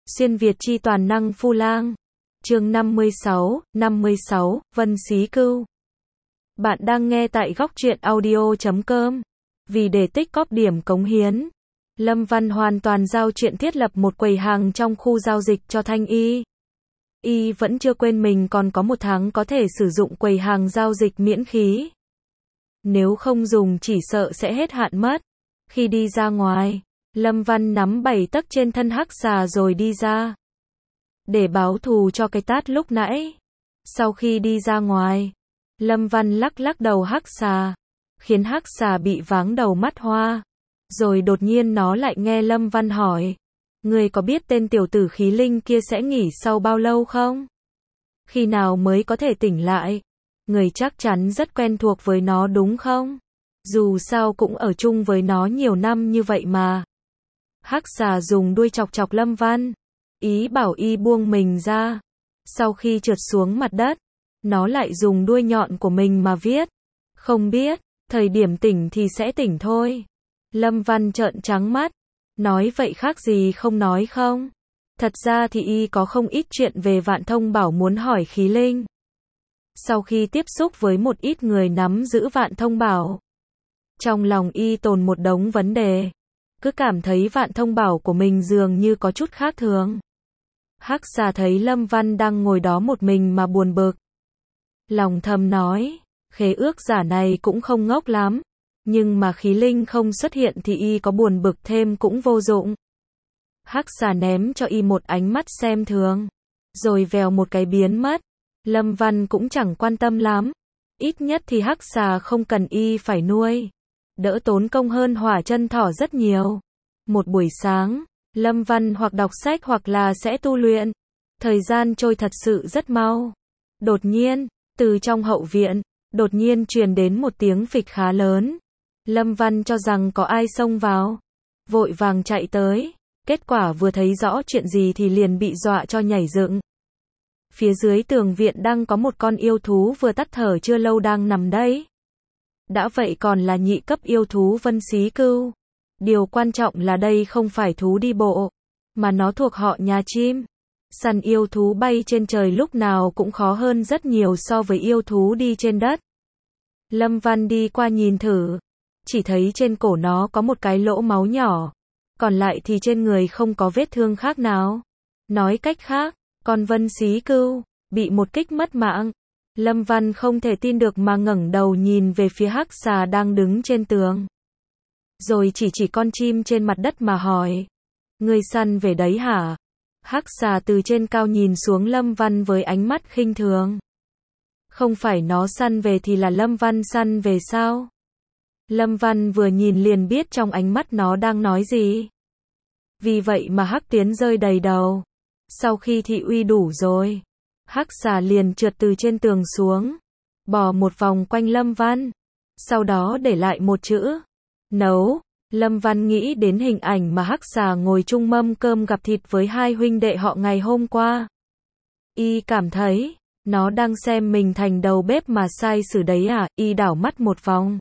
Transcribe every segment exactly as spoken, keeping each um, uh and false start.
Xuyên Việt chi toàn năng Phu Lang. Chương năm mươi sáu, năm mươi sáu, Vân Xí Cưu. Bạn đang nghe tại góc truyện audio chấm com. Vì để tích góp điểm cống hiến, Lâm Văn hoàn toàn giao chuyện thiết lập một quầy hàng trong khu giao dịch cho Thanh Y. Y vẫn chưa quên mình còn có một tháng có thể sử dụng quầy hàng giao dịch miễn phí. Nếu không dùng chỉ sợ sẽ hết hạn mất. Khi đi ra ngoài, Lâm Văn nắm bảy tấc trên thân hắc xà rồi đi ra. Để báo thù cho cái tát lúc nãy. Sau khi đi ra ngoài, Lâm Văn lắc lắc đầu hắc xà, khiến hắc xà bị váng đầu mắt hoa. Rồi đột nhiên nó lại nghe Lâm Văn hỏi: "Ngươi có biết tên tiểu tử khí linh kia sẽ nghỉ sau bao lâu không? Khi nào mới có thể tỉnh lại? Người chắc chắn rất quen thuộc với nó đúng không? Dù sao cũng ở chung với nó nhiều năm như vậy mà." Hắc xà dùng đuôi chọc chọc Lâm Văn, ý bảo y buông mình ra. Sau khi trượt xuống mặt đất, nó lại dùng đuôi nhọn của mình mà viết: "Không biết, thời điểm tỉnh thì sẽ tỉnh thôi." Lâm Văn trợn trắng mắt, nói vậy khác gì không nói không? Thật ra thì y có không ít chuyện về Vạn Thông Bảo muốn hỏi khí linh. Sau khi tiếp xúc với một ít người nắm giữ Vạn Thông Bảo, trong lòng y tồn một đống vấn đề, cứ cảm thấy Vạn Thông Bảo của mình dường như có chút khác thường. Hắc xà thấy Lâm Văn đang ngồi đó một mình mà buồn bực, lòng thầm nói: "Khế ước giả này cũng không ngốc lắm, nhưng mà khí linh không xuất hiện thì y có buồn bực thêm cũng vô dụng." Hắc xà ném cho y một ánh mắt xem thường, rồi vèo một cái biến mất. Lâm Văn cũng chẳng quan tâm lắm, ít nhất thì hắc xà không cần y phải nuôi, đỡ tốn công hơn hỏa chân thỏ rất nhiều. Một buổi sáng, Lâm Văn hoặc đọc sách hoặc là sẽ tu luyện. Thời gian trôi thật sự rất mau. Đột nhiên, từ trong hậu viện, đột nhiên truyền đến một tiếng phịch khá lớn. Lâm Văn cho rằng có ai xông vào, vội vàng chạy tới. Kết quả vừa thấy rõ chuyện gì thì liền bị dọa cho nhảy dựng. Phía dưới tường viện đang có một con yêu thú vừa tắt thở chưa lâu đang nằm đấy. Đã vậy còn là nhị cấp yêu thú Vân Xí Cưu. Điều quan trọng là đây không phải thú đi bộ, mà nó thuộc họ nhà chim. Săn yêu thú bay trên trời lúc nào cũng khó hơn rất nhiều so với yêu thú đi trên đất. Lâm Văn đi qua nhìn thử, chỉ thấy trên cổ nó có một cái lỗ máu nhỏ, còn lại thì trên người không có vết thương khác nào. Nói cách khác, con Vân Xí Cưu bị một kích mất mạng. Lâm Văn không thể tin được mà ngẩng đầu nhìn về phía hắc xà đang đứng trên tường, rồi chỉ chỉ con chim trên mặt đất mà hỏi: "Ngươi săn về đấy hả?" Hắc xà từ trên cao nhìn xuống Lâm Văn với ánh mắt khinh thường. Không phải nó săn về thì là Lâm Văn săn về sao? Lâm Văn vừa nhìn liền biết trong ánh mắt nó đang nói gì. Vì vậy mà hắc tiến rơi đầy đầu. Sau khi thị uy đủ rồi, hắc xà liền trượt từ trên tường xuống, bò một vòng quanh Lâm Văn, sau đó để lại một chữ: nấu. Lâm Văn nghĩ đến hình ảnh mà hắc xà ngồi chung mâm cơm gặp thịt với hai huynh đệ họ ngày hôm qua. Y cảm thấy, nó đang xem mình thành đầu bếp mà sai sử đấy à. Y đảo mắt một vòng,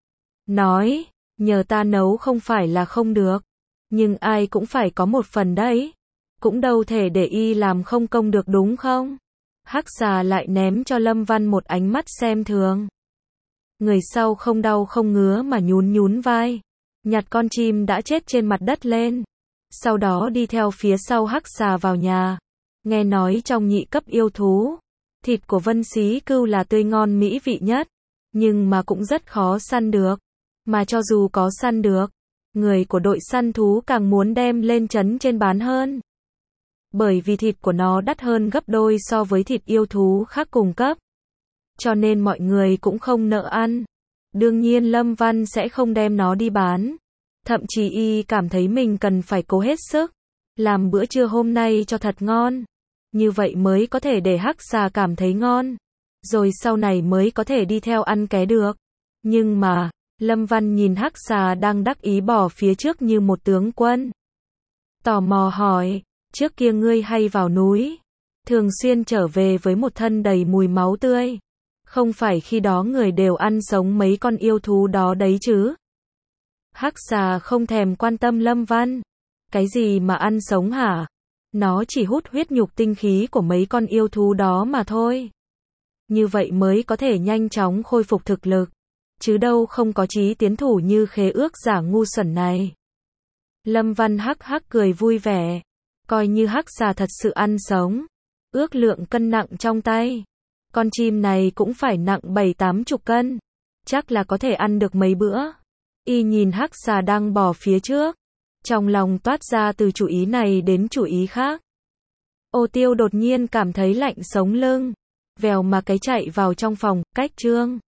nói: "Nhờ ta nấu không phải là không được, nhưng ai cũng phải có một phần đấy. Cũng đâu thể để y làm không công được đúng không?" Hắc xà lại ném cho Lâm Văn một ánh mắt xem thường. Người sau không đau không ngứa mà nhún nhún vai, nhặt con chim đã chết trên mặt đất lên, sau đó đi theo phía sau hắc xà vào nhà. Nghe nói trong nhị cấp yêu thú, thịt của Vân Xí Cưu là tươi ngon mỹ vị nhất, nhưng mà cũng rất khó săn được. Mà cho dù có săn được, người của đội săn thú càng muốn đem lên trấn trên bán hơn. Bởi vì thịt của nó đắt hơn gấp đôi so với thịt yêu thú khác cùng cấp. Cho nên mọi người cũng không nỡ ăn. Đương nhiên Lâm Văn sẽ không đem nó đi bán. Thậm chí y cảm thấy mình cần phải cố hết sức, làm bữa trưa hôm nay cho thật ngon. Như vậy mới có thể để hắc xà cảm thấy ngon, rồi sau này mới có thể đi theo ăn ké được. Nhưng mà, Lâm Văn nhìn hắc xà đang đắc ý bỏ phía trước như một tướng quân. Tò mò hỏi: "Trước kia ngươi hay vào núi, thường xuyên trở về với một thân đầy mùi máu tươi. Không phải khi đó người đều ăn sống mấy con yêu thú đó đấy chứ?" Hắc xà không thèm quan tâm Lâm Văn. "Cái gì mà ăn sống hả? Nó chỉ hút huyết nhục tinh khí của mấy con yêu thú đó mà thôi. Như vậy mới có thể nhanh chóng khôi phục thực lực. Chứ đâu không có chí tiến thủ như khế ước giả ngu xuẩn này. Lâm Văn hắc hắc cười vui vẻ. Coi như hắc xà thật sự ăn sống. Ước lượng cân nặng trong tay. Con chim này cũng phải nặng bảy tám chục cân. Chắc là có thể ăn được mấy bữa. Y nhìn hắc xà đang bò phía trước. Trong lòng toát ra từ chủ ý này đến chủ ý khác. Ô Tiêu đột nhiên cảm thấy lạnh sống lưng. Vèo mà cái chạy vào trong phòng, cách Trương